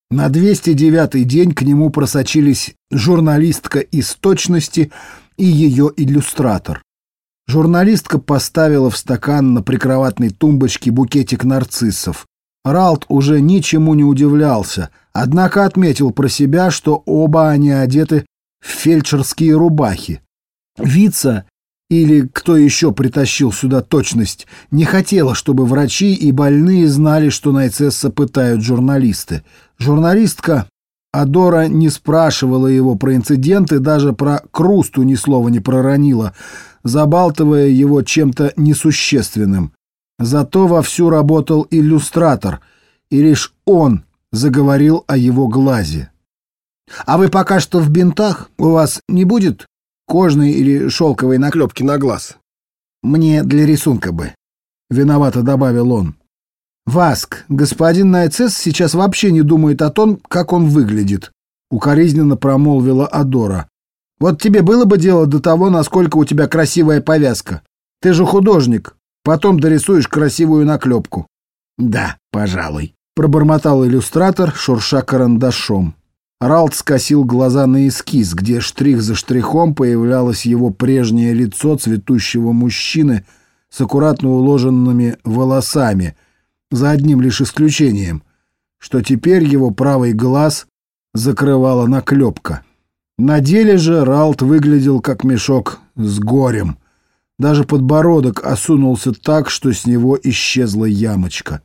На 209-й день к нему просочились журналистка из «Точности» и ее иллюстратор. Журналистка поставила в стакан на прикроватной тумбочке букетик нарциссов. Ралт уже ничему не удивлялся, однако отметил про себя, что оба они одеты в фельдшерские рубахи. Вица, или кто еще притащил сюда «Точность», не хотела, чтобы врачи и больные знали, что Найцесса пытают журналисты. Журналистка Адора не спрашивала его про инциденты, даже про Крусту ни слова не проронила, забалтывая его чем-то несущественным. Зато вовсю работал иллюстратор, и лишь он заговорил о его глазе. «А вы пока что в бинтах? У вас не будет кожной или шелковой наклепки на глаз? Мне для рисунка бы», — виновато добавил он. «Васк, господин Найцесс сейчас вообще не думает о том, как он выглядит», — укоризненно промолвила Адора. «Вот тебе было бы дело до того, насколько у тебя красивая повязка. Ты же художник, потом дорисуешь красивую наклепку». «Да, пожалуй», — пробормотал иллюстратор, шурша карандашом. Ралт скосил глаза на эскиз, где штрих за штрихом появлялось его прежнее лицо цветущего мужчины с аккуратно уложенными волосами, за одним лишь исключением, что теперь его правый глаз закрывала наклепка. На деле же Ралт выглядел как мешок с горем. Даже подбородок осунулся так, что с него исчезла ямочка.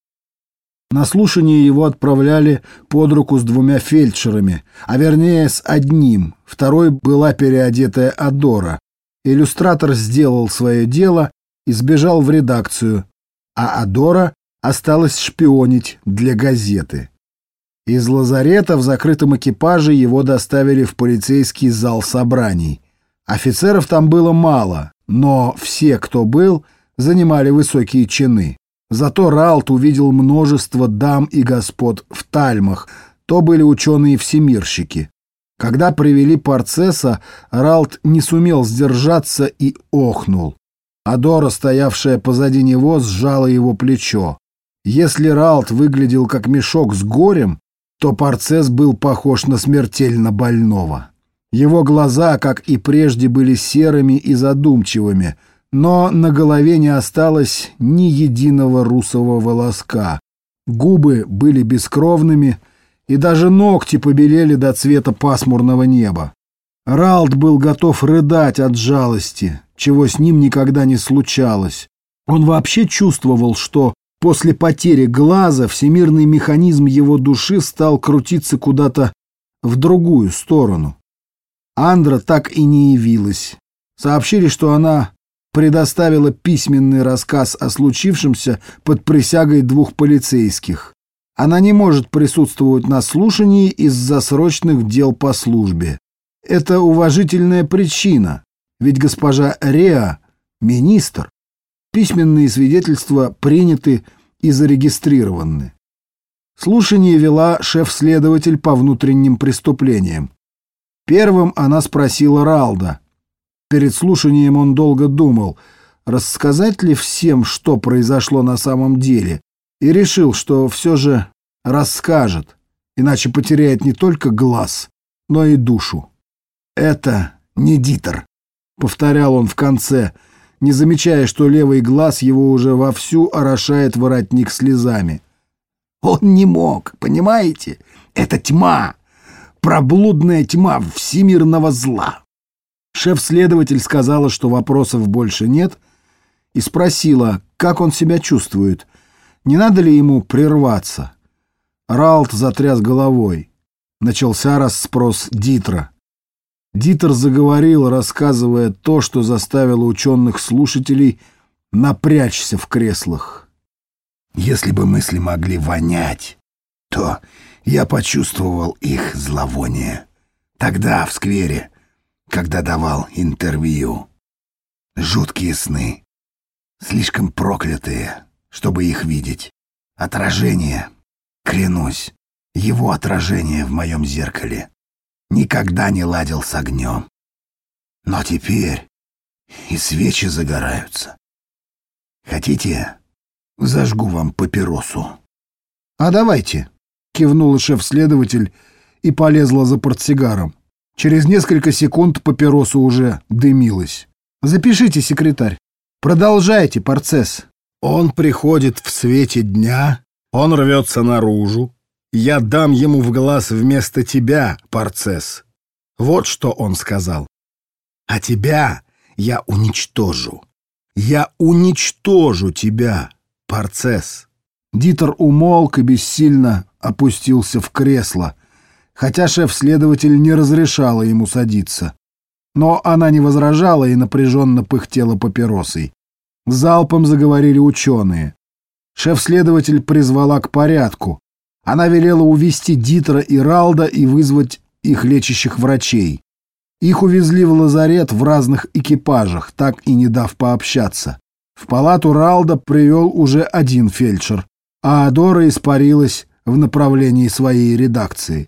На слушание его отправляли под руку с двумя фельдшерами, а вернее с одним. Второй была переодетая Адора. Иллюстратор сделал свое дело и сбежал в редакцию, а Адора осталась шпионить для газеты. Из лазарета в закрытом экипаже его доставили в полицейский зал собраний. Офицеров там было мало, но все, кто был, занимали высокие чины. Зато Ралт увидел множество дам и господ в тальмах, то были ученые-всемирщики. Когда привели Парцеса, Ралт не сумел сдержаться и охнул. Адора, стоявшая позади него, сжала его плечо. Если Ралт выглядел как мешок с горем, то Парцес был похож на смертельно больного. Его глаза, как и прежде, были серыми и задумчивыми, но на голове не осталось ни единого русого волоска. Губы были бескровными, и даже ногти побелели до цвета пасмурного неба. Ралт был готов рыдать от жалости, чего с ним никогда не случалось. Он вообще чувствовал, что после потери глаза всемирный механизм его души стал крутиться куда-то в другую сторону. Андра так и не явилась. Сообщили, что она предоставила письменный рассказ о случившемся под присягой двух полицейских. Она не может присутствовать на слушании из-за срочных дел по службе. Это уважительная причина, ведь госпожа Реа — министр. Письменные свидетельства приняты и зарегистрированы. Слушание вела шеф-следователь по внутренним преступлениям. Первым она спросила Ралда. Перед слушанием он долго думал, рассказать ли всем, что произошло на самом деле, и решил, что все же расскажет, иначе потеряет не только глаз, но и душу. «Это не Дитер», — повторял он в конце, не замечая, что левый глаз его уже вовсю орошает воротник слезами. «Он не мог, понимаете? Это тьма, проблудная тьма всемирного зла». Шеф-следователь сказала, что вопросов больше нет, и спросила, как он себя чувствует, не надо ли ему прерваться. Ралт затряс головой. Начался расспрос Дитра. Дитер заговорил, рассказывая то, что заставило ученых-слушателей напрячься в креслах. «Если бы мысли могли вонять, то я почувствовал их зловоние. Тогда, в сквере, когда давал интервью. Жуткие сны, слишком проклятые, чтобы их видеть. Отражение, клянусь, его отражение в моем зеркале. Никогда не ладил с огнем. Но теперь и свечи загораются. Хотите, зажгу вам папиросу?» «А давайте», — кивнула шеф-следователь и полезла за портсигаром. Через несколько секунд папироса уже дымилась. «Запишите, секретарь. Продолжайте процесс». Он приходит в свете дня, он рвется наружу. Я дам ему в глаз вместо тебя, Парцесс. Вот что он сказал. А тебя я уничтожу. Я уничтожу тебя, Парцесс. Дитер умолк и бессильно опустился в кресло, хотя шеф-следователь не разрешала ему садиться. Но она не возражала и напряженно пыхтела папиросой. Залпом заговорили ученые. Шеф-следователь призвала к порядку. Она велела увести Дитера и Ралда и вызвать их лечащих врачей. Их увезли в лазарет в разных экипажах, так и не дав пообщаться. В палату Ралда привел уже один фельдшер, а Адора испарилась в направлении своей редакции.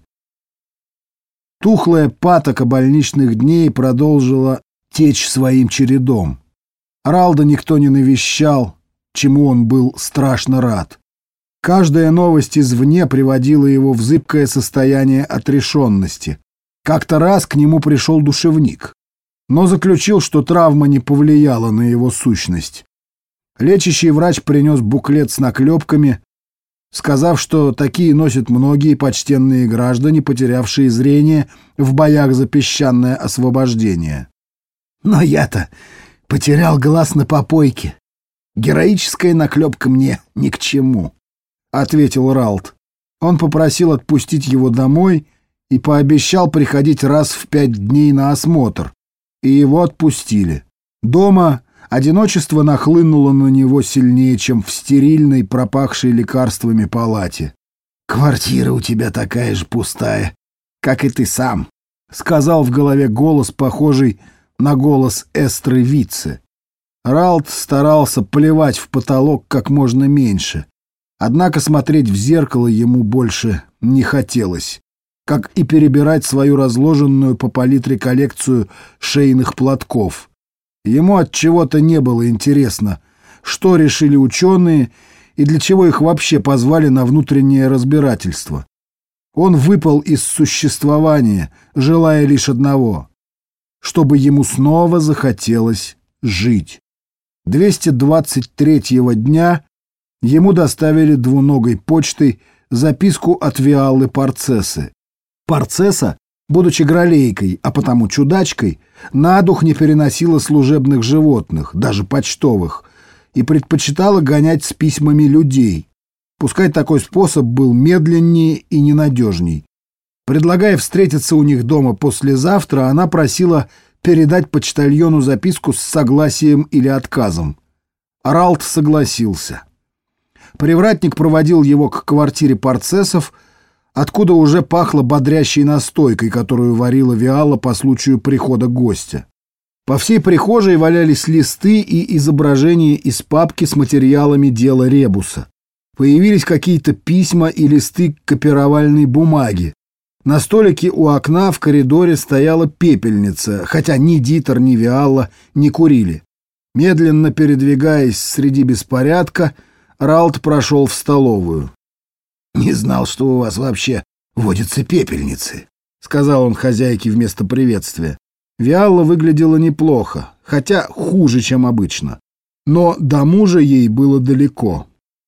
Тухлая патока больничных дней продолжила течь своим чередом. Ралда никто не навещал, чему он был страшно рад. Каждая новость извне приводила его в зыбкое состояние отрешенности. Как-то раз к нему пришел душевник, но заключил, что травма не повлияла на его сущность. Лечащий врач принес буклет с наклепками, сказав, что такие носят многие почтенные граждане, потерявшие зрение в боях за песчаное освобождение. «Но я-то потерял глаз на попойке. Героическая наклепка мне ни к чему», — ответил Ралд. Он попросил отпустить его домой и пообещал приходить раз в 5 дней на осмотр, и его отпустили. Дома одиночество нахлынуло на него сильнее, чем в стерильной, пропахшей лекарствами палате. «Квартира у тебя такая же пустая, как и ты сам», — сказал в голове голос, похожий на голос Эстры Витце. Ралд старался плевать в потолок как можно меньше, однако смотреть в зеркало ему больше не хотелось, как и перебирать свою разложенную по палитре коллекцию шейных платков. Ему от чего-то не было интересно, что решили ученые и для чего их вообще позвали на внутреннее разбирательство. Он выпал из существования, желая лишь одного — чтобы ему снова захотелось жить. 223-го дня ему доставили двуногой почтой записку от Виаллы Парцессы. Парцесса, будучи гралейкой, а потому чудачкой, на дух не переносила служебных животных, даже почтовых, и предпочитала гонять с письмами людей. Пускай такой способ был медленнее и ненадежней. Предлагая встретиться у них дома послезавтра, она просила передать почтальону записку с согласием или отказом. Ралд согласился. Привратник проводил его к квартире Парцессов, откуда уже пахло бодрящей настойкой, которую варила Виалла по случаю прихода гостя. По всей прихожей валялись листы и изображения из папки с материалами дела Ребуса. Появились какие-то письма и листы копировальной бумаги. На столике у окна в коридоре стояла пепельница, хотя ни Дитер, ни Виалла не курили. Медленно передвигаясь среди беспорядка, Ралд прошел в столовую. «Не знал, что у вас вообще водятся пепельницы», — сказал он хозяйке вместо приветствия. Виалла выглядела неплохо, хотя хуже, чем обычно. Но до мужа ей было далеко.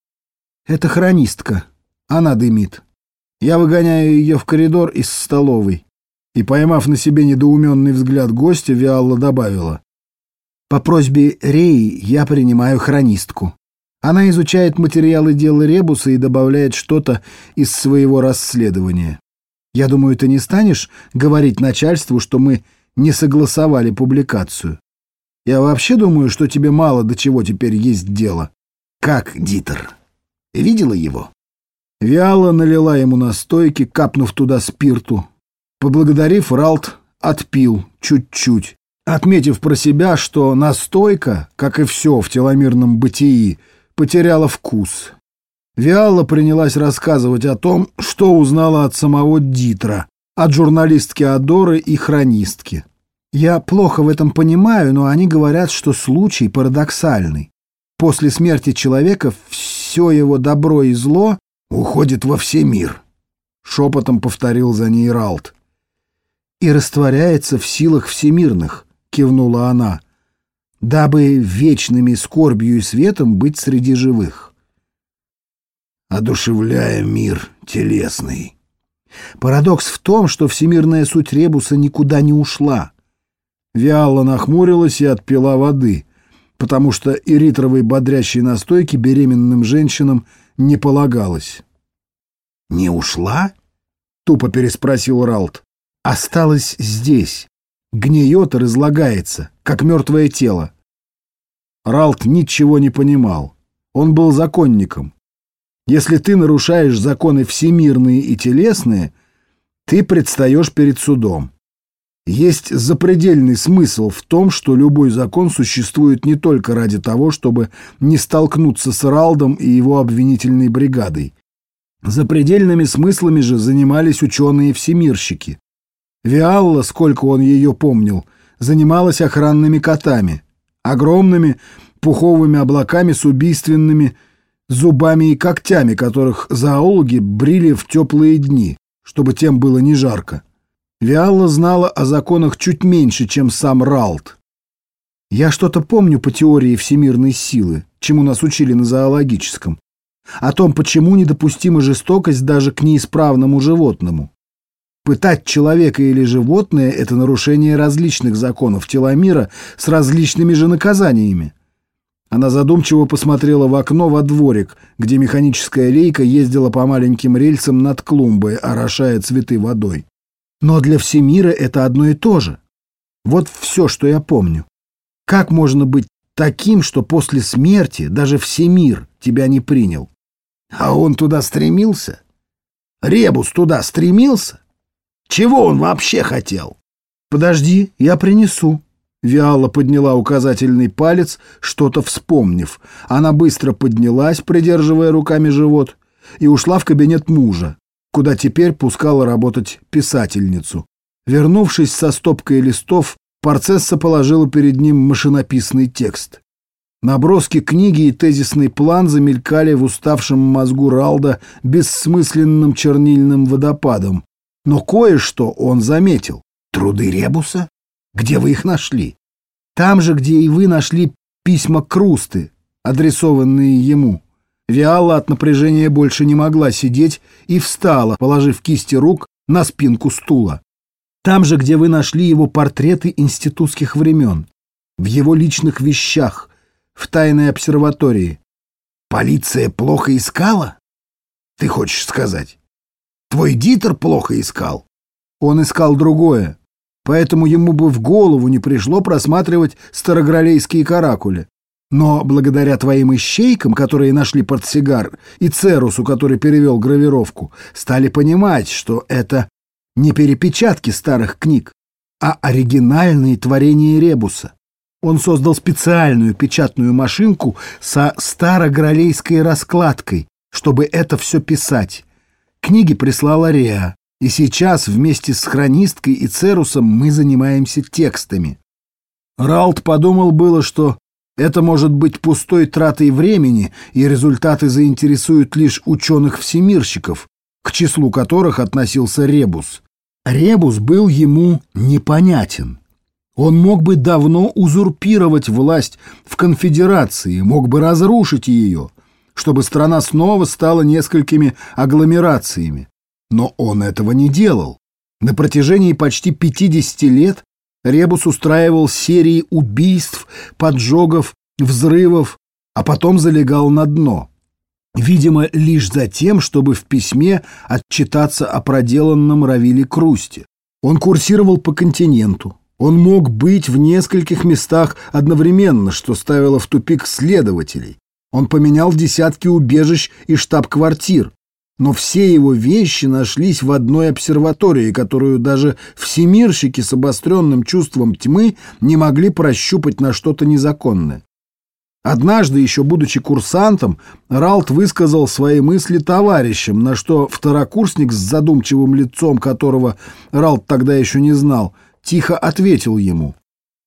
«Это хронистка. Она дымит. Я выгоняю ее в коридор из столовой». И, поймав на себе недоуменный взгляд гостя, Виалла добавила: «По просьбе Реи я принимаю хронистку. Она изучает материалы дела Ребуса и добавляет что-то из своего расследования. Я думаю, ты не станешь говорить начальству, что мы не согласовали публикацию. Я вообще думаю, что тебе мало до чего теперь есть дело». «Как Дитер? Видела его?» Виалла налила ему настойки, капнув туда спирту. Поблагодарив, Ралд отпил чуть-чуть, отметив про себя, что настойка, как и все в теломирном бытии, потеряла вкус. Виалла принялась рассказывать о том, что узнала от самого Дитера, от журналистки Адоры и хронистки. «Я плохо в этом понимаю, но они говорят, что случай парадоксальный. После смерти человека все его добро и зло уходит во всемир», шепотом повторил за ней Ралт. «И растворяется в силах всемирных», — кивнула она, «дабы вечными скорбью и светом быть среди живых». «Одушевляя мир телесный». Парадокс в том, что всемирная суть ребуса никуда не ушла. Виалла нахмурилась и отпила воды, потому что эритровой бодрящей настойки беременным женщинам не полагалось. «Не ушла?» — тупо переспросил Ралт. «Осталась здесь. Гниет и разлагается, как мертвое тело». Ралт ничего не понимал. Он был законником. Если ты нарушаешь законы всемирные и телесные, ты предстаешь перед судом. Есть запредельный смысл в том, что любой закон существует не только ради того, чтобы не столкнуться с Ралдом и его обвинительной бригадой. Запредельными смыслами же занимались ученые-всемирщики. Виалла, сколько он ее помнил, занималась охранными котами, огромными пуховыми облаками с убийственными зубами и когтями, которых зоологи брили в теплые дни, чтобы тем было не жарко. Виалла знала о законах чуть меньше, чем сам Ралт. Я что-то помню по теории всемирной силы, чему нас учили на зоологическом, о том, почему недопустима жестокость даже к неисправному животному. Пытать человека или животное — это нарушение различных законов теломира с различными же наказаниями. Она задумчиво посмотрела в окно во дворик, где механическая лейка ездила по маленьким рельсам над клумбой, орошая цветы водой. Но для всемира это одно и то же. Вот все, что я помню. Как можно быть таким, что после смерти даже всемир тебя не принял? А он туда стремился? Ребус туда стремился? Чего он вообще хотел? Подожди, я принесу. Виалла подняла указательный палец, что-то вспомнив. Она быстро поднялась, придерживая руками живот, и ушла в кабинет мужа, куда теперь пускала работать писательницу. Вернувшись со стопкой листов, Парцесса положила перед ним машинописный текст. Наброски книги и тезисный план замелькали в уставшем мозгу Ралда бессмысленным чернильным водопадом. Но кое-что он заметил. Труды Ребуса? Где вы их нашли? Там же, где и вы нашли письма Крусты, адресованные ему. Виалла от напряжения больше не могла сидеть и встала, положив кисти рук на спинку стула. Там же, где вы нашли его портреты институтских времен, в его личных вещах, в тайной обсерватории. Полиция плохо искала? Ты хочешь сказать? Твой Дитер плохо искал? Он искал другое, поэтому ему бы в голову не пришло просматривать старогралейские каракули. Но благодаря твоим ищейкам, которые нашли портсигар, и Церусу, который перевел гравировку, стали понимать, что это не перепечатки старых книг, а оригинальные творения Ребуса. Он создал специальную печатную машинку со старогралейской раскладкой, чтобы это все писать. Книги прислала Реа, и сейчас вместе с хронисткой и Церусом мы занимаемся текстами. Ралт подумал было, что это может быть пустой тратой времени, и результаты заинтересуют лишь ученых-всемирщиков, к числу которых относился Ребус. Ребус был ему непонятен. Он мог бы давно узурпировать власть в конфедерации, мог бы разрушить ее, чтобы страна снова стала несколькими агломерациями. Но он этого не делал. На протяжении почти 50 лет Ребус устраивал серии убийств, поджогов, взрывов, а потом залегал на дно. Видимо, лишь за тем, чтобы в письме отчитаться о проделанном Равиле Крусте. Он курсировал по континенту. Он мог быть в нескольких местах одновременно, что ставило в тупик следователей. Он поменял десятки убежищ и штаб-квартир. Но все его вещи нашлись в одной обсерватории, которую даже всемирщики с обостренным чувством тьмы не могли прощупать на что-то незаконное. Однажды, еще будучи курсантом, Ралт высказал свои мысли товарищам, на что второкурсник с задумчивым лицом, которого Ралт тогда еще не знал, тихо ответил ему: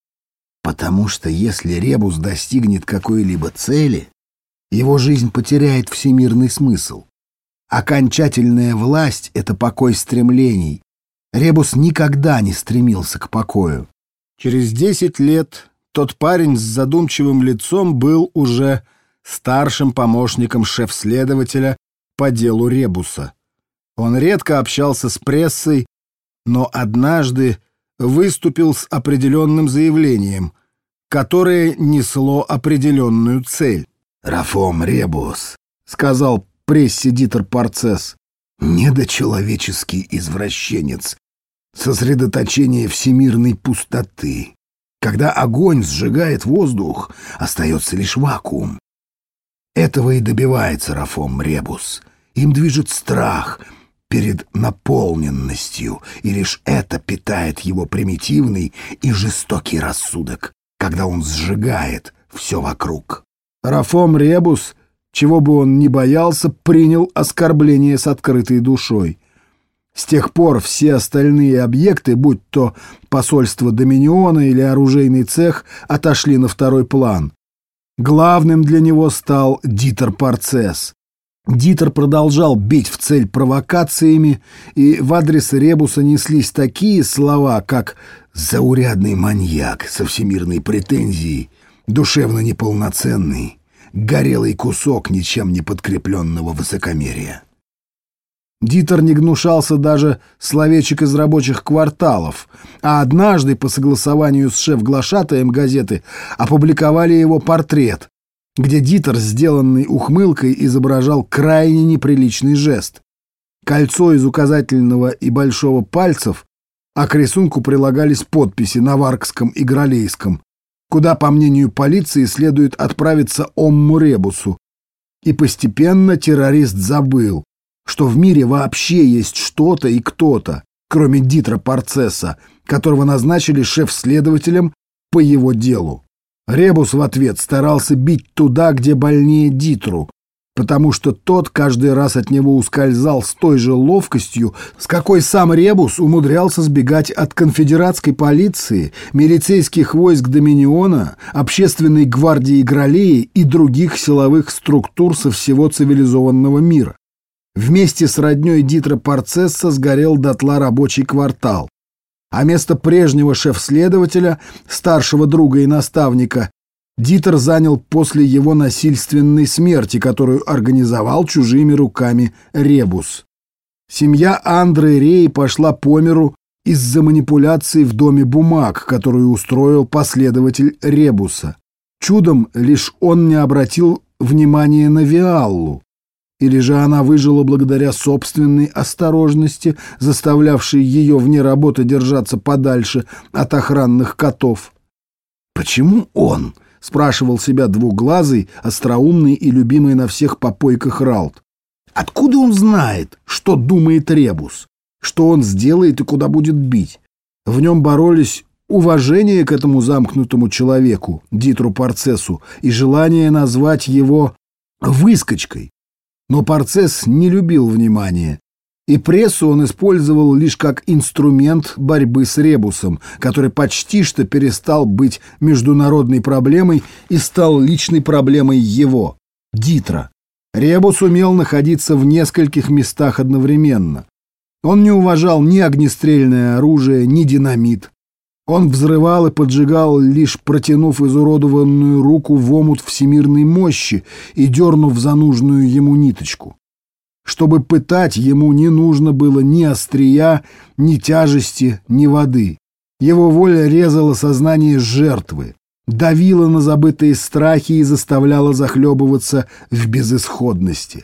«Потому что если Ребус достигнет какой-либо цели, его жизнь потеряет всемирный смысл. Окончательная власть — это покой стремлений. Ребус никогда не стремился к покою. Через 10 лет тот парень с задумчивым лицом был уже старшим помощником шеф-следователя по делу Ребуса. Он редко общался с прессой, но однажды выступил с определенным заявлением, которое несло определенную цель. «Рафом Ребус», — сказал прессе Дитер Парцесс, — «недочеловеческий извращенец, сосредоточение всемирной пустоты. Когда огонь сжигает воздух, остается лишь вакуум. Этого и добивается Рафом Ребус. Им движет страх перед наполненностью, и лишь это питает его примитивный и жестокий рассудок, когда он сжигает все вокруг». Рафом Ребус, чего бы он ни боялся, принял оскорбление с открытой душой. С тех пор все остальные объекты, будь то посольство Доминиона или оружейный цех, отошли на второй план. Главным для него стал Дитер Парцесс. Дитер продолжал бить в цель провокациями, и в адрес Ребуса неслись такие слова, как «заурядный маньяк со всемирной претензией», «душевно неполноценный», «горелый кусок ничем не подкрепленного высокомерия». Дитер не гнушался даже словечек из рабочих кварталов, а однажды по согласованию с шеф-глашатаем газеты опубликовали его портрет, где Дитер, сделанный ухмылкой, изображал крайне неприличный жест. Кольцо из указательного и большого пальцев, а к рисунку прилагались подписи на варгском и гралейском, куда, по мнению полиции, следует отправиться Омму Ребусу. И постепенно террорист забыл, что в мире вообще есть что-то и кто-то, кроме Дитера Парцесса, которого назначили шеф-следователем по его делу. Ребус в ответ старался бить туда, где больнее Дитеру, потому что тот каждый раз от него ускользал с той же ловкостью, с какой сам Ребус умудрялся сбегать от конфедератской полиции, милицейских войск Доминиона, общественной гвардии Гралеи и других силовых структур со всего цивилизованного мира. Вместе с роднёй Дитера Парцесса сгорел дотла рабочий квартал, а место прежнего шеф-следователя, старшего друга и наставника, Дитер занял после его насильственной смерти, которую организовал чужими руками Ребус. Семья Андры Реи пошла по миру из-за манипуляций в доме бумаг, которую устроил последователь Ребуса. Чудом лишь он не обратил внимания на Виаллу. Или же она выжила благодаря собственной осторожности, заставлявшей ее вне работы держаться подальше от охранных котов. «Почему он?» — спрашивал себя двуглазый, остроумный и любимый на всех попойках Ралт. «Откуда он знает, что думает Ребус, что он сделает и куда будет бить?» В нем боролись уважение к этому замкнутому человеку, Дитеру Парцессу, и желание назвать его «выскочкой». Но Парцесс не любил внимания, и прессу он использовал лишь как инструмент борьбы с Ребусом, который почти что перестал быть международной проблемой и стал личной проблемой его, Дитера. Ребус умел находиться в нескольких местах одновременно. Он не уважал ни огнестрельное оружие, ни динамит. Он взрывал и поджигал, лишь протянув изуродованную руку в омут всемирной мощи и дернув за нужную ему ниточку. Чтобы пытать, ему не нужно было ни острия, ни тяжести, ни воды. Его воля резала сознание жертвы, давила на забытые страхи и заставляла захлебываться в безысходности.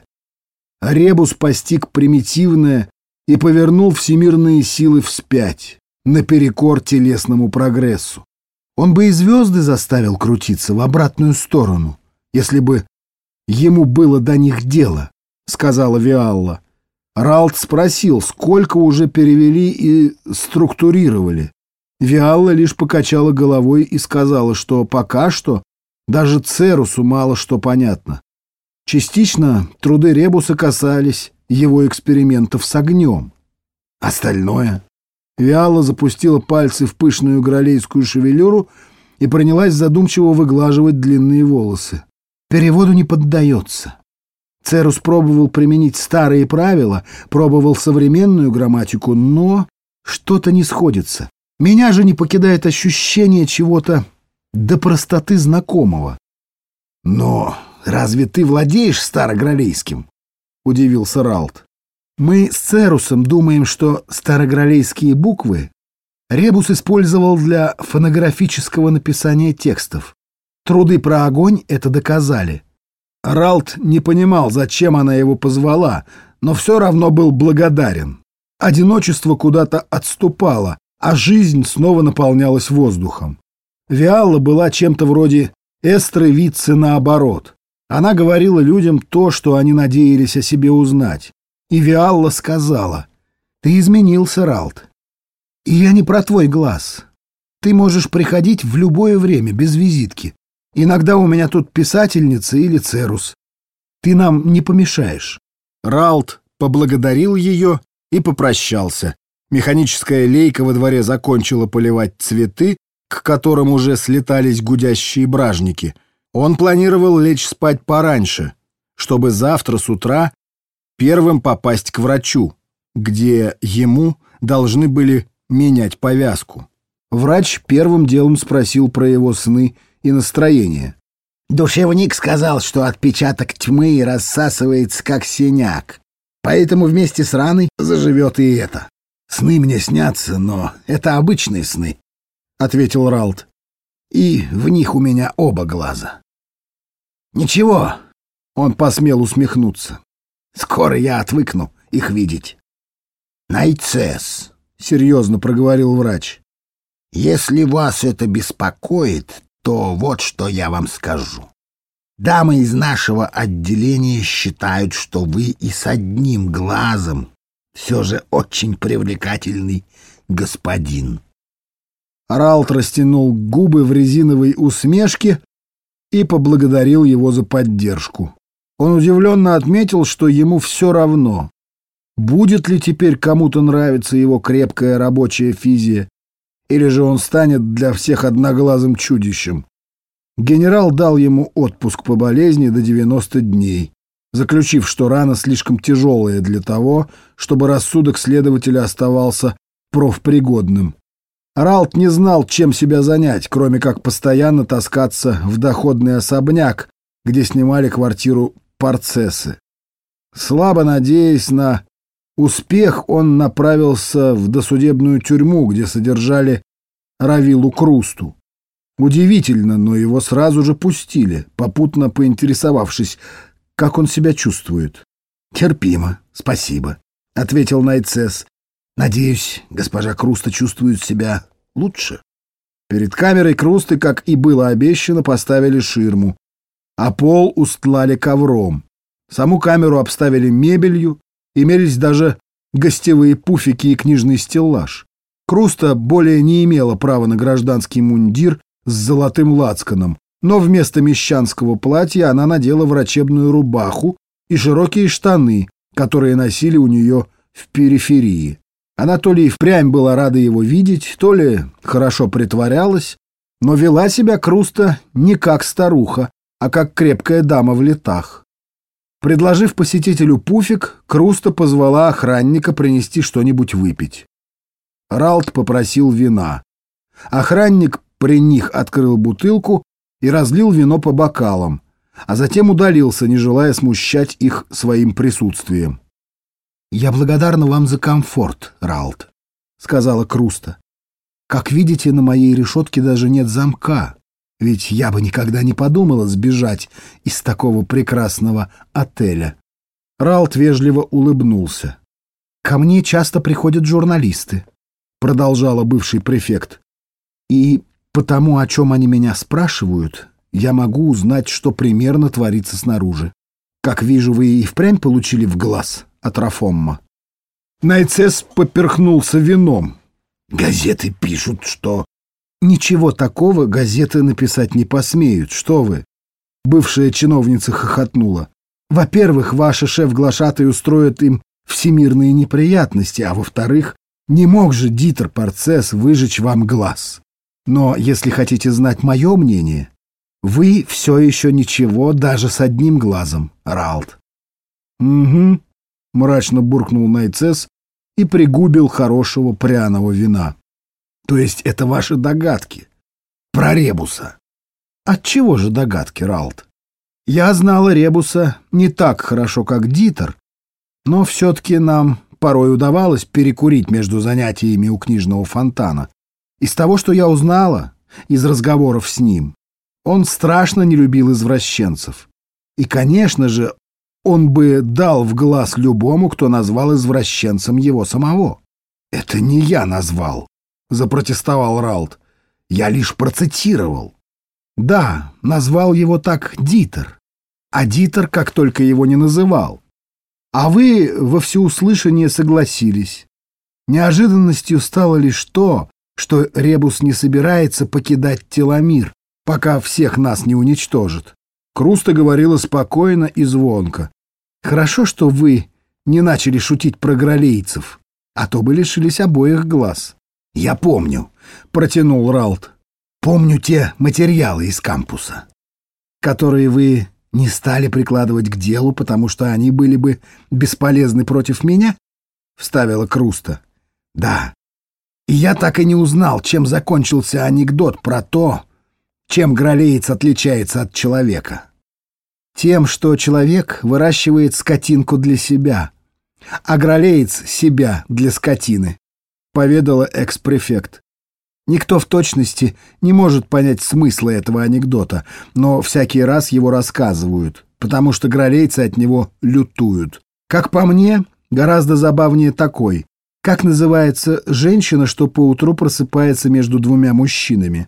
Ребус постиг примитивное и повернул всемирные силы вспять, наперекор телесному прогрессу. Он бы и звезды заставил крутиться в обратную сторону, если бы ему было до них дело, — сказала Виалла. Ралт спросил, сколько уже перевели и структурировали. Виалла лишь покачала головой и сказала, что пока что даже Церусу мало что понятно. Частично труды Ребуса касались его экспериментов с огнем. Остальное... Виалла запустила пальцы в пышную гралейскую шевелюру и принялась задумчиво выглаживать длинные волосы. Переводу не поддается. Церус пробовал применить старые правила, пробовал современную грамматику, но что-то не сходится. Меня же не покидает ощущение чего-то до простоты знакомого. «Но разве ты владеешь старогралейским?» — удивился Ралт. «Мы с Церусом думаем, что старогралейские буквы Ребус использовал для фонографического написания текстов. Труды про огонь это доказали». Ралт не понимал, зачем она его позвала, но все равно был благодарен. Одиночество куда-то отступало, а жизнь снова наполнялась воздухом. Виалла была чем-то вроде Эстры Витце наоборот. Она говорила людям то, что они надеялись о себе узнать. И Виалла сказала: «Ты изменился, Ралт. И я не про твой глаз. Ты можешь приходить в любое время, без визитки. Иногда у меня тут писательница или Церус. Ты нам не помешаешь». Ралт поблагодарил ее и попрощался. Механическая лейка во дворе закончила поливать цветы, к которым уже слетались гудящие бражники. Он планировал лечь спать пораньше, чтобы завтра с утра первым попасть к врачу, где ему должны были менять повязку. Врач первым делом спросил про его сны и настроение. Душевник сказал, что отпечаток тьмы рассасывается как синяк, поэтому вместе с раной заживет и это. «Сны мне снятся, но это обычные сны», — ответил Ралт. «И в них у меня оба глаза». «Ничего», — он посмел усмехнуться. «Скоро я отвыкну их видеть». «Найцесс», — серьезно проговорил врач, — «если вас это беспокоит, то вот что я вам скажу. Дамы из нашего отделения считают, что вы и с одним глазом все же очень привлекательный господин». Ралт растянул губы в резиновой усмешке и поблагодарил его за поддержку. Он удивленно отметил, что ему все равно, будет ли теперь кому-то нравиться его крепкая рабочая физия, или же он станет для всех одноглазым чудищем. Генерал дал ему отпуск по болезни до 90 дней, заключив, что рана слишком тяжелая для того, чтобы рассудок следователя оставался профпригодным. Ралт не знал, чем себя занять, кроме как постоянно таскаться в доходный особняк, где снимали квартиру Парцессы. Слабо надеясь на успех, он направился в досудебную тюрьму, где содержали Равилу Крусту. Удивительно, но его сразу же пустили, попутно поинтересовавшись, как он себя чувствует. «Терпимо, спасибо», — ответил Найцесс. «Надеюсь, госпожа Круста чувствует себя лучше». Перед камерой Крусты, как и было обещано, поставили ширму, а пол устлали ковром. Саму камеру обставили мебелью, имелись даже гостевые пуфики и книжный стеллаж. Круста более не имела права на гражданский мундир с золотым лацканом, но вместо мещанского платья она надела врачебную рубаху и широкие штаны, которые носили у нее в периферии. Она то ли и впрямь была рада его видеть, то ли хорошо притворялась, но вела себя Круста не как старуха, а как крепкая дама в летах. Предложив посетителю пуфик, Круста позвала охранника принести что-нибудь выпить. Ралт попросил вина. Охранник при них открыл бутылку и разлил вино по бокалам, а затем удалился, не желая смущать их своим присутствием. «Я благодарна вам за комфорт, Ралт», — сказала Круста. «Как видите, на моей решетке даже нет замка, ведь я бы никогда не подумала сбежать из такого прекрасного отеля». Ралт вежливо улыбнулся. «Ко мне часто приходят журналисты», — продолжала бывший префект. «И потому, о чем они меня спрашивают, я могу узнать, что примерно творится снаружи. Как вижу, вы и впрямь получили в глаз от Рафомма». Найцесс поперхнулся вином. «Газеты пишут, что...» «Ничего такого газеты написать не посмеют, что вы!» Бывшая чиновница хохотнула. «Во-первых, ваши шеф-глашатай устроят им всемирные неприятности, а во-вторых, не мог же Дитер Парцесс выжечь вам глаз. Но если хотите знать мое мнение, вы все еще ничего даже с одним глазом, Ралт. «Угу», — мрачно буркнул Найцес и пригубил хорошего пряного вина. «То есть это ваши догадки про Ребуса?» «Отчего же догадки, Ралт? Я знала Ребуса не так хорошо, как Дитер, но все-таки нам порой удавалось перекурить между занятиями у книжного фонтана. Из того, что я узнала, из разговоров с ним, он страшно не любил извращенцев. И, конечно же, он бы дал в глаз любому, кто назвал извращенцем его самого». «Это не я назвал», — запротестовал Ралт. «Я лишь процитировал». «Да, назвал его так Дитер, а Дитер как только его не называл. А вы во всеуслышание согласились. Неожиданностью стало лишь то, что Ребус не собирается покидать Теломир, пока всех нас не уничтожит». Круста говорила спокойно и звонко. «Хорошо, что вы не начали шутить про гралейцев, а то бы лишились обоих глаз». «Я помню», — протянул Ралт. «Помню те материалы из кампуса». «Которые вы не стали прикладывать к делу, потому что они были бы бесполезны против меня?» — вставила Круста. «Да. И я так и не узнал, чем закончился анекдот про то, чем гралеец отличается от человека». «Тем, что человек выращивает скотинку для себя, а гралеец — себя для скотины», — поведала экс-префект. Никто в точности не может понять смысла этого анекдота, но всякий раз его рассказывают, потому что гралейцы от него лютуют. Как по мне, гораздо забавнее такой. Как называется женщина, что поутру просыпается между двумя мужчинами?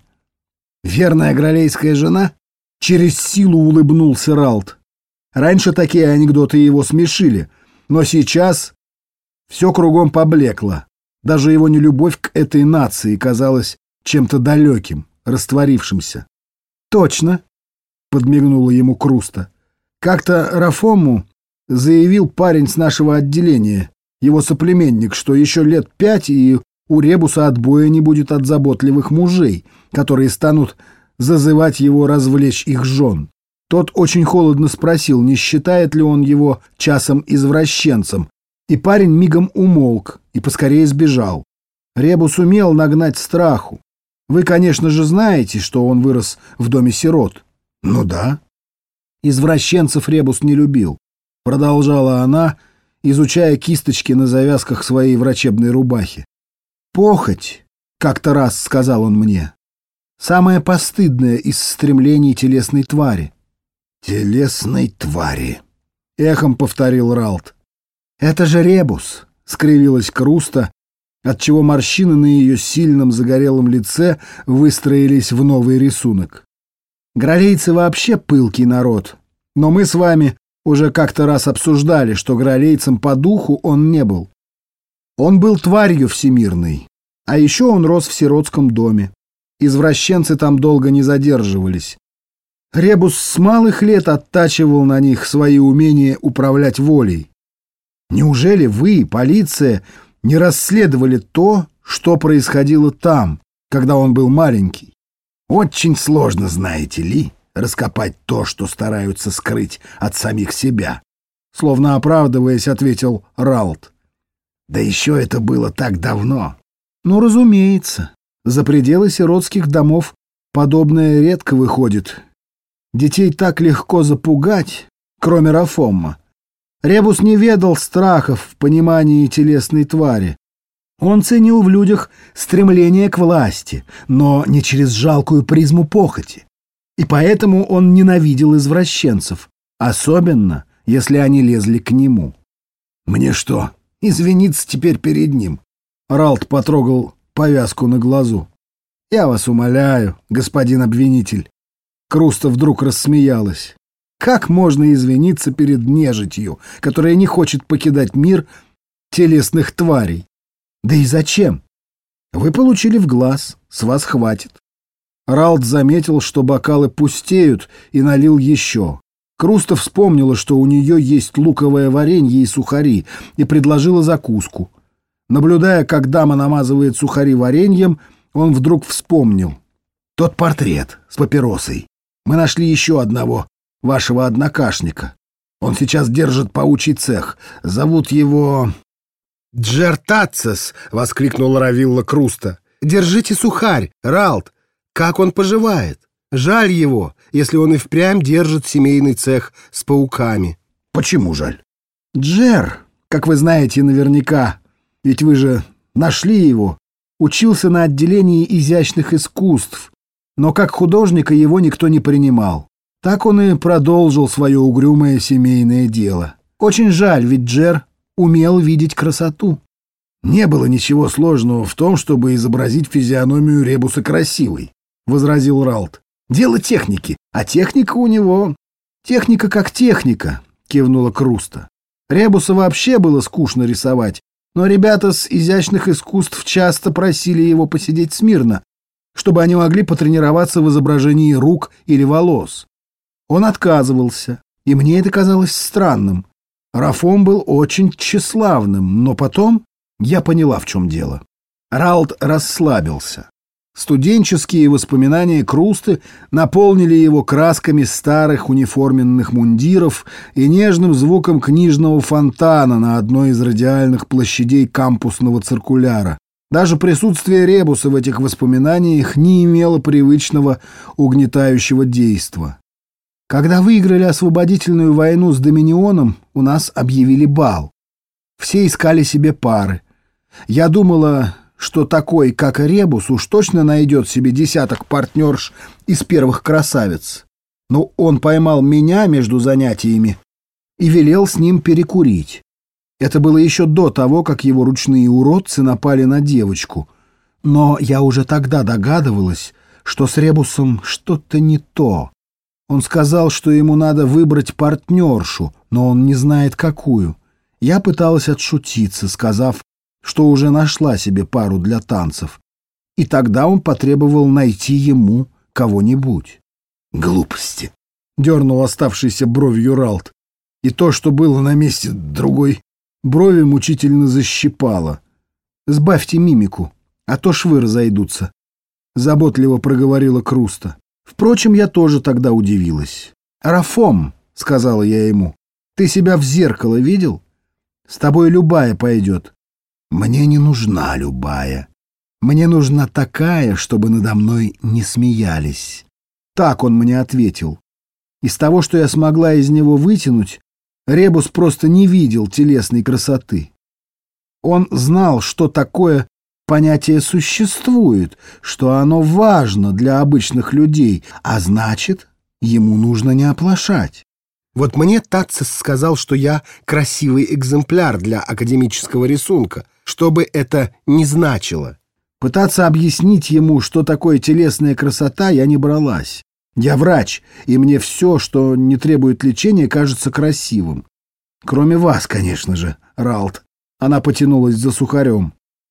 «Верная гралейская жена?» Через силу улыбнулся Ралт. Раньше такие анекдоты его смешили, но сейчас все кругом поблекло. Даже его нелюбовь к этой нации казалась чем-то далеким, растворившимся. «Точно», — подмигнула ему Круста. «Как-то Рафому заявил парень с нашего отделения, его соплеменник, что еще лет 5 и у Ребуса отбоя не будет от заботливых мужей, которые станут зазывать его развлечь их жен. Тот очень холодно спросил, не считает ли он его часом извращенцем, и парень мигом умолк и поскорее сбежал. Ребус умел нагнать страху. Вы, конечно же, знаете, что он вырос в доме сирот». «Ну да». «Извращенцев Ребус не любил», — продолжала она, изучая кисточки на завязках своей врачебной рубахи. «Похоть», — как-то раз сказал он мне, — «самое постыдное из стремлений телесной твари». «Телесной твари», — эхом повторил Ралт. «Это же Ребус», — скривилась Круста, отчего морщины на ее сильном загорелом лице выстроились в новый рисунок. «Гралейцы вообще пылкий народ, но мы с вами уже как-то раз обсуждали, что гралейцем по духу он не был. Он был тварью всемирной, а еще он рос в сиротском доме. Извращенцы там долго не задерживались. Ребус с малых лет оттачивал на них свои умения управлять волей. Неужели вы, полиция, не расследовали то, что происходило там, когда он был маленький?» «Очень сложно, знаете ли, раскопать то, что стараются скрыть от самих себя», — словно оправдываясь, ответил Ралт. «Да еще это было так давно». «Ну, разумеется, за пределы сиротских домов подобное редко выходит. Детей так легко запугать, кроме Рафомма. Ребус не ведал страхов в понимании телесной твари. Он ценил в людях стремление к власти, но не через жалкую призму похоти. И поэтому он ненавидел извращенцев, особенно, если они лезли к нему». «Мне что, извиниться теперь перед ним?» Ралт потрогал повязку на глазу. «Я вас умоляю, господин обвинитель». Круста вдруг рассмеялась. «Как можно извиниться перед нежитью, которая не хочет покидать мир телесных тварей? Да и зачем? Вы получили в глаз, с вас хватит». Ралт заметил, что бокалы пустеют, и налил еще. Круста вспомнила, что у нее есть луковое варенье и сухари, и предложила закуску. Наблюдая, как дама намазывает сухари вареньем, он вдруг вспомнил. «Тот портрет с папиросой. Мы нашли еще одного вашего однокашника. Он сейчас держит паучий цех. Зовут его... «Джер Татцес!» — воскликнул Равилла Круста. «Держите сухарь, Ралт! Как он поживает? Жаль его, если он и впрямь держит семейный цех с пауками». «Почему жаль?» «Джер, как вы знаете наверняка, ведь вы же нашли его, учился на отделении изящных искусств, но как художника его никто не принимал. Так он и продолжил свое угрюмое семейное дело. Очень жаль, ведь Джер умел видеть красоту». «Не было ничего сложного в том, чтобы изобразить физиономию Ребуса красивой», — возразил Ралт. «Дело техники, а техника у него...» «Техника как техника», — кивнула Круста. «Ребуса вообще было скучно рисовать, но ребята с изящных искусств часто просили его посидеть смирно, чтобы они могли потренироваться в изображении рук или волос. Он отказывался, и мне это казалось странным. Рафон был очень тщеславным, но потом я поняла, в чем дело». Ралт расслабился. Студенческие воспоминания Крусты наполнили его красками старых униформенных мундиров и нежным звуком книжного фонтана на одной из радиальных площадей кампусного циркуляра. Даже присутствие Ребуса в этих воспоминаниях не имело привычного угнетающего действа. Когда выиграли освободительную войну с Доминионом, у нас объявили бал. Все искали себе пары. Я думала, что такой, как Ребус, уж точно найдет себе десяток партнерш из первых красавиц. Но он поймал меня между занятиями и велел с ним перекурить. Это было еще до того, как его ручные уродцы напали на девочку. Но я уже тогда догадывалась, что с Ребусом что-то не то. Он сказал, что ему надо выбрать партнершу, но он не знает, какую. Я пыталась отшутиться, сказав, что уже нашла себе пару для танцев. И тогда он потребовал найти ему кого-нибудь. «Глупости!» — дернул оставшийся бровью Ралт. И то, что было на месте другой брови, мучительно защипало. «Сбавьте мимику, а то швы разойдутся», — заботливо проговорила Круста. Впрочем, я тоже тогда удивилась. «Рафом», — сказала я ему, — «ты себя в зеркало видел? С тобой любая пойдет». «Мне не нужна любая. Мне нужна такая, чтобы надо мной не смеялись». Так он мне ответил. Из того, что я смогла из него вытянуть, Ребус просто не видел телесной красоты. Он знал, что такое понятие существует, что оно важно для обычных людей, а значит, ему нужно не оплошать. Вот мне Татцес сказал, что я красивый экземпляр для академического рисунка, что бы это ни значило. Пытаться объяснить ему, что такое телесная красота, я не бралась. Я врач, и мне все, что не требует лечения, кажется красивым. Кроме вас, конечно же, Ралт. Она потянулась за сухарем.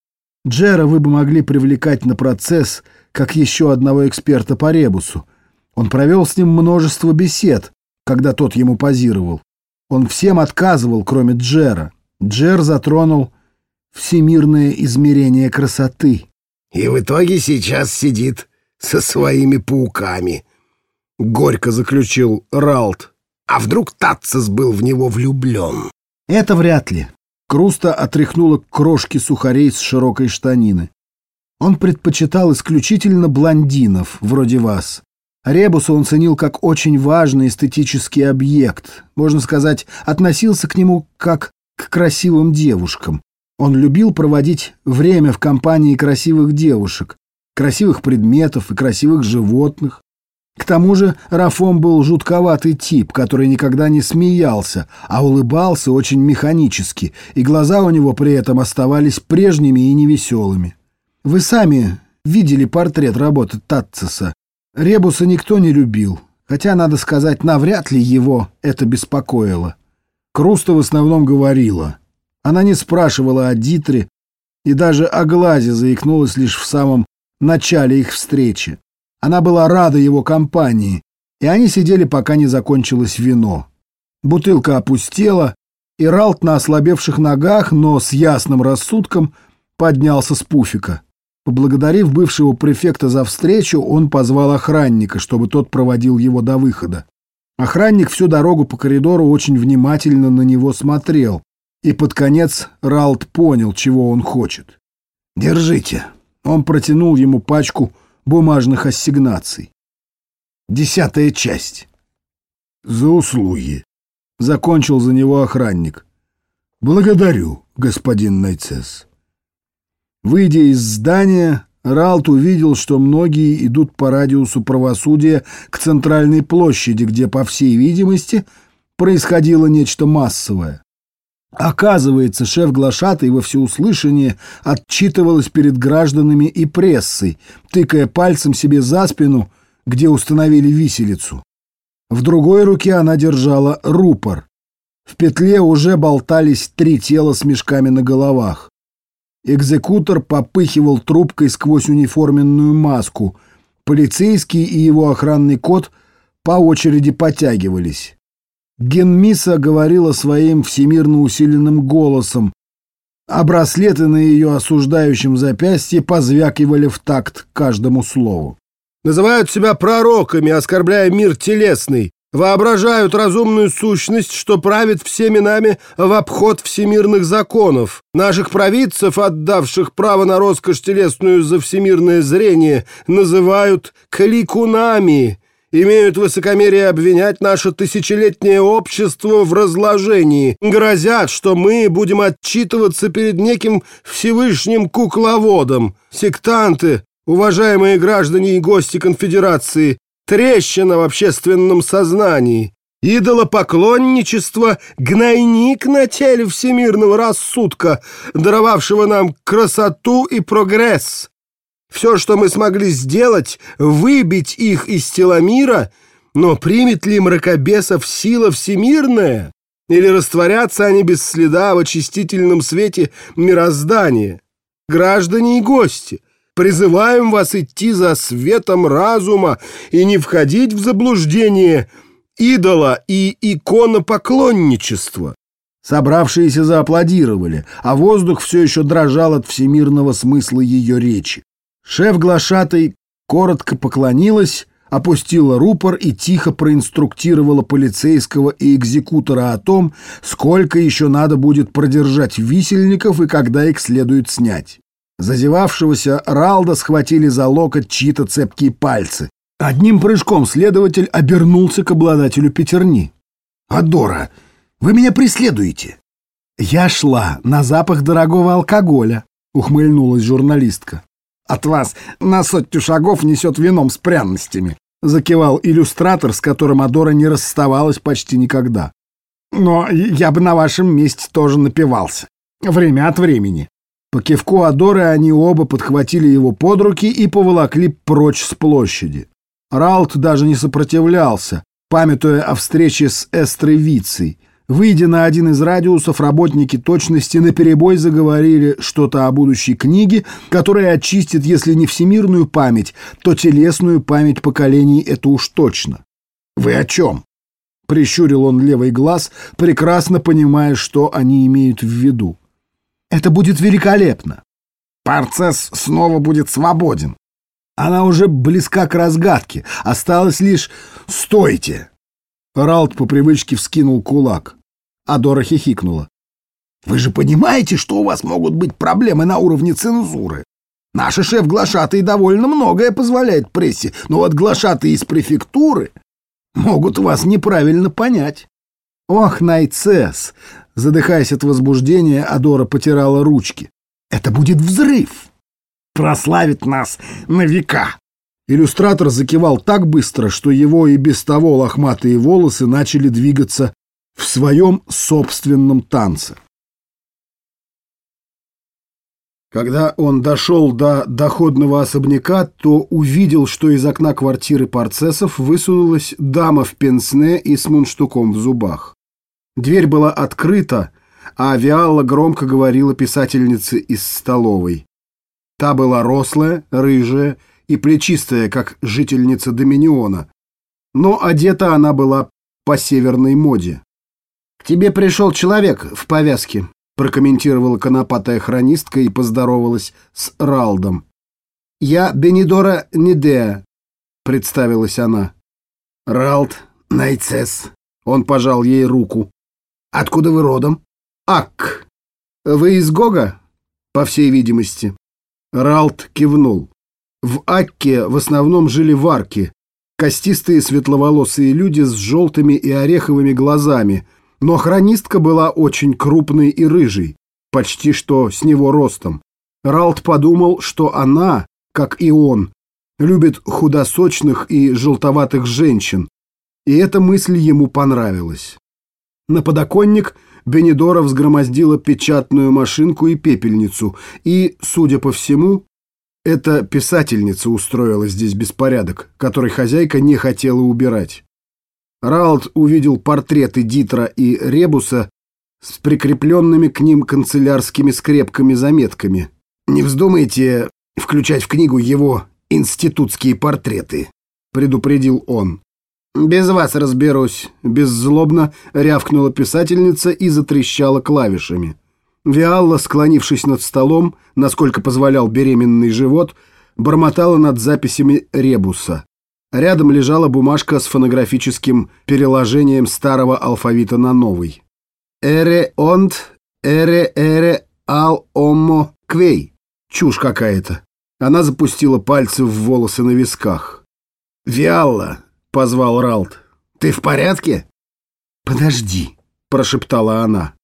Джера вы бы могли привлекать на процесс как еще одного эксперта по Ребусу. Он провел с ним множество бесед, когда тот ему позировал. Он всем отказывал, кроме Джера. Джер затронул всемирное измерение красоты. «И в итоге сейчас сидит со своими пауками», — горько заключил Ралт. «А вдруг Татцес был в него влюблен?» «Это вряд ли». Круста отряхнула крошки сухарей с широкой штанины. «Он предпочитал исключительно блондинов, вроде вас. Ребуса он ценил как очень важный эстетический объект. Можно сказать, относился к нему как к красивым девушкам. Он любил проводить время в компании красивых девушек, красивых предметов и красивых животных. К тому же Рафом был жутковатый тип, который никогда не смеялся, а улыбался очень механически, и глаза у него при этом оставались прежними и невеселыми. Вы сами видели портрет работы Татцеса. Ребуса никто не любил, хотя, надо сказать, навряд ли его это беспокоило. Круста в основном говорила. Она не спрашивала о Дитре и даже о Глазе заикнулась лишь в самом начале их встречи. Она была рада его компании, и они сидели, пока не закончилось вино. Бутылка опустела, и Ралт на ослабевших ногах, но с ясным рассудком, поднялся с пуфика. Поблагодарив бывшего префекта за встречу, он позвал охранника, чтобы тот проводил его до выхода. Охранник всю дорогу по коридору очень внимательно на него смотрел, и под конец Ралд понял, чего он хочет. «Держите». Он протянул ему пачку бумажных ассигнаций. 10-я часть. «За услуги», — закончил за него охранник. «Благодарю, господин Найцесс». Выйдя из здания, Ралд увидел, что многие идут по радиусу правосудия к центральной площади, где, по всей видимости, происходило нечто массовое. Оказывается, шеф-глашатай во всеуслышание отчитывалась перед гражданами и прессой, тыкая пальцем себе за спину, где установили виселицу. В другой руке она держала рупор. В петле уже болтались 3 тела с мешками на головах. Экзекутор попыхивал трубкой сквозь униформенную маску. Полицейский и его охранный кот по очереди потягивались. Генмиса говорила своим всемирно усиленным голосом, а браслеты на ее осуждающем запястье позвякивали в такт каждому слову. «Называют себя пророками, оскорбляя мир телесный, воображают разумную сущность, что правит всеми нами в обход всемирных законов. Наших провидцев, отдавших право на роскошь телесную за всемирное зрение, называют кликунами». Имеют высокомерие обвинять наше тысячелетнее общество в разложении. Грозят, что мы будем отчитываться перед неким Всевышним кукловодом. Сектанты, уважаемые граждане и гости конфедерации, трещина в общественном сознании. Идолопоклонничество — гнойник на теле всемирного рассудка, даровавшего нам красоту и прогресс. Все, что мы смогли сделать, выбить их из тела мира, но примет ли мракобесов сила всемирная? Или растворятся они без следа в очистительном свете мироздания? Граждане и гости, призываем вас идти за светом разума и не входить в заблуждение идола и иконопоклонничества. Собравшиеся зааплодировали, а воздух все еще дрожал от всемирного смысла ее речи. Шеф-глашатай коротко поклонилась, опустила рупор и тихо проинструктировала полицейского и экзекутора о том, сколько еще надо будет продержать висельников и когда их следует снять. Зазевавшегося Ралда схватили за локоть чьи-то цепкие пальцы. Одним прыжком следователь обернулся к обладателю пятерни. «Адора, вы меня преследуете!» «Я шла на запах дорогого алкоголя», — ухмыльнулась журналистка. «От вас на 100 шагов несет вином с пряностями», — закивал иллюстратор, с которым Адора не расставалась почти никогда. «Но я бы на вашем месте тоже напивался. Время от времени». По кивку Адоры они оба подхватили его под руки и поволокли прочь с площади. Ралд даже не сопротивлялся, памятуя о встрече с Эстрой Вицей. Выйдя на один из радиусов, работники точности наперебой заговорили что-то о будущей книге, которая очистит, если не всемирную память, то телесную память поколений, это уж точно. «Вы о чем?» — прищурил он левый глаз, прекрасно понимая, что они имеют в виду. «Это будет великолепно. Парцесс снова будет свободен. Она уже близка к разгадке. Осталось лишь... Стойте!» Ралд по привычке вскинул кулак. Адора хихикнула. «Вы же понимаете, что у вас могут быть проблемы на уровне цензуры? Наша шеф-глашатай довольно многое позволяет прессе, но вот глашатые из префектуры могут вас неправильно понять». «Ох, Найцесс!» Задыхаясь от возбуждения, Адора потирала ручки. «Это будет взрыв! Прославит нас на века!» Иллюстратор закивал так быстро, что его и без того лохматые волосы начали двигаться в своем собственном танце. Когда он дошел до доходного особняка, то увидел, что из окна квартиры Парцессов высунулась дама в пенсне и с мундштуком в зубах. Дверь была открыта, а Виалла громко говорила писательнице из столовой. Та была рослая, рыжая и плечистая, как жительница Доминиона, но одета она была по северной моде. «К тебе пришел человек в повязке», — прокомментировала конопатая хронистка и поздоровалась с Ралдом. «Я Бенидора Нидеа», — представилась она. Ралд Найцес. Он пожал ей руку. Откуда вы родом? Ак. Вы из Гога? По всей видимости. Ралт кивнул. В Акке в основном жили варки, костистые светловолосые люди с желтыми и ореховыми глазами, но хронистка была очень крупной и рыжей, почти что с него ростом. Ралт подумал, что она, как и он, любит худосочных и желтоватых женщин, и эта мысль ему понравилась. На подоконник Бенедора взгромоздила печатную машинку и пепельницу, и, судя по всему, эта писательница устроила здесь беспорядок, который хозяйка не хотела убирать. Ралт увидел портреты Дитра и Ребуса с прикрепленными к ним канцелярскими скрепками-заметками. «Не вздумайте включать в книгу его институтские портреты», — предупредил он. «Без вас разберусь», — беззлобно рявкнула писательница и затрещала клавишами. Виалла, склонившись над столом, насколько позволял беременный живот, бормотала над записями Ребуса. Рядом лежала бумажка с фонографическим переложением старого алфавита на новый. «Эре онт, эре ал омо квей». Чушь какая-то. Она запустила пальцы в волосы на висках. «Виалла», — позвал Ралт, — «ты в порядке?» «Подожди», — прошептала она.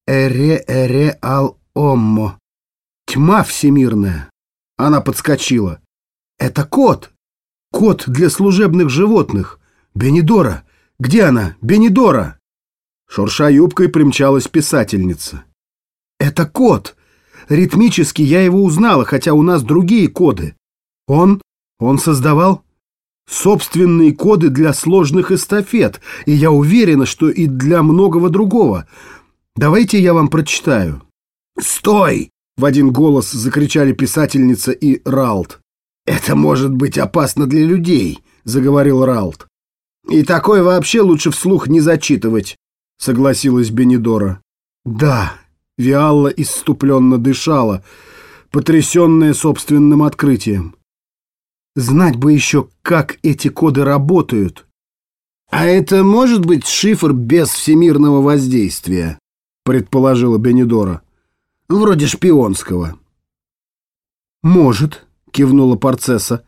«Эре ал оммо. Тьма всемирная». Она подскочила. «Это кот. Кот для служебных животных. Бенедора. Где она? Бенедора!» Шурша юбкой примчалась писательница. «Это кот. Ритмически я его узнала, хотя у нас другие коды. Он создавал собственные коды для сложных эстафет, и я уверена, что и для многого другого. Давайте я вам прочитаю». «Стой!» — в один голос закричали писательница и Ралт. «Это может быть опасно для людей», — заговорил Ралт. «И такое вообще лучше вслух не зачитывать», — согласилась Бенедора. «Да», — Виалла исступленно дышала, потрясенная собственным открытием. «Знать бы еще, как эти коды работают». «А это может быть шифр без всемирного воздействия?» — предположила Бенедора. «Вроде шпионского». «Может», — кивнула Парцесса.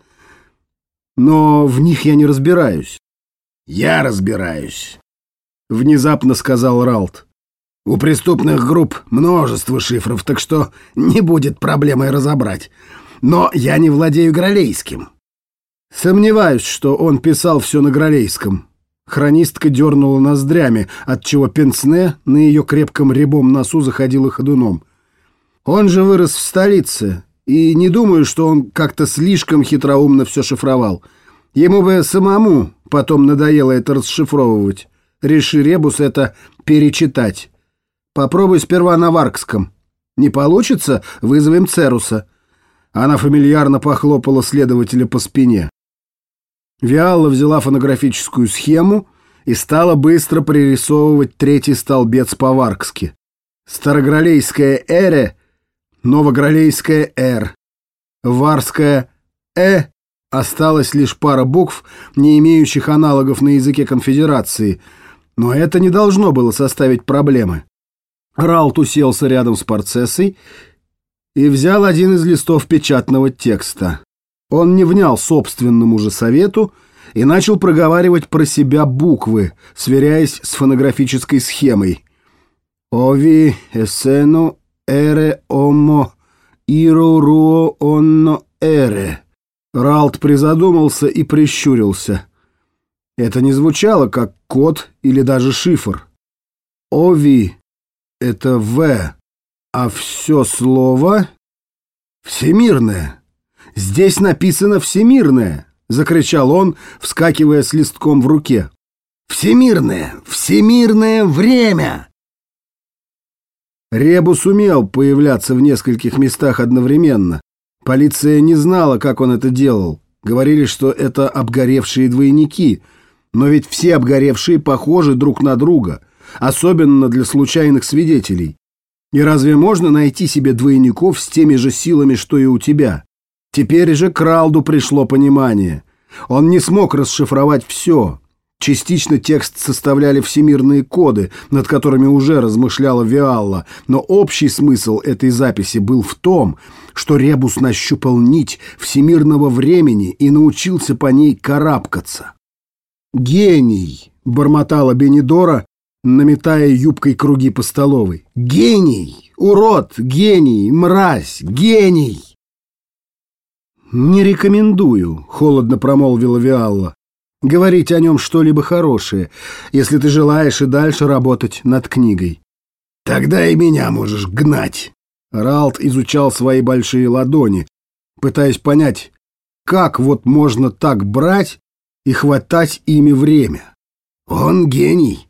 «Но в них я не разбираюсь». «Я разбираюсь», — внезапно сказал Ралт. «У преступных групп множество шифров, так что не будет проблемой разобрать. Но я не владею гралейским». «Сомневаюсь, что он писал все на гралейском». Хронистка дернула ноздрями, отчего пенсне на ее крепком рябом носу заходила ходуном. «Он же вырос в столице, и не думаю, что он как-то слишком хитроумно все шифровал. Ему бы самому потом надоело это расшифровывать. Реши, Ребус, это перечитать. Попробуй сперва на варкском. Не получится — вызовем Церуса». Она фамильярно похлопала следователя по спине. Виалла взяла фонографическую схему и стала быстро пририсовывать третий столбец по-варкски. Старогралейская «эре», новогралейская «р». Варская «э» осталась лишь пара букв, не имеющих аналогов на языке конфедерации, но это не должно было составить проблемы. Ралт уселся рядом с Парцессой и взял один из листов печатного текста. Он не внял собственному же совету и начал проговаривать про себя буквы, сверяясь с фонографической схемой. «Ови эсену эре омо иру руо онно эре». Ралт призадумался и прищурился. Это не звучало как код или даже шифр. «Ови» — это «в», а все слово «всемирное». «Здесь написано «всемирное», — закричал он, вскакивая с листком в руке. «Всемирное! Всемирное время!» Ребус умел появляться в нескольких местах одновременно. Полиция не знала, как он это делал. Говорили, что это обгоревшие двойники. Но ведь все обгоревшие похожи друг на друга, особенно для случайных свидетелей. И разве можно найти себе двойников с теми же силами, что и у тебя? Теперь же к Ралду пришло понимание. Он не смог расшифровать все. Частично текст составляли всемирные коды, над которыми уже размышляла Виалла, но общий смысл этой записи был в том, что Ребус нащупал нить всемирного времени и научился по ней карабкаться. «Гений!» — бормотала Бенедора, наметая юбкой круги по столовой. «Гений! Урод! Гений! Мразь! Гений!» «Не рекомендую», — холодно промолвила Виалла, «говорить о нем что-либо хорошее, если ты желаешь и дальше работать над книгой». «Тогда и меня можешь гнать». Ралт изучал свои большие ладони, пытаясь понять, как вот можно так брать и хватать ими время. «Он гений.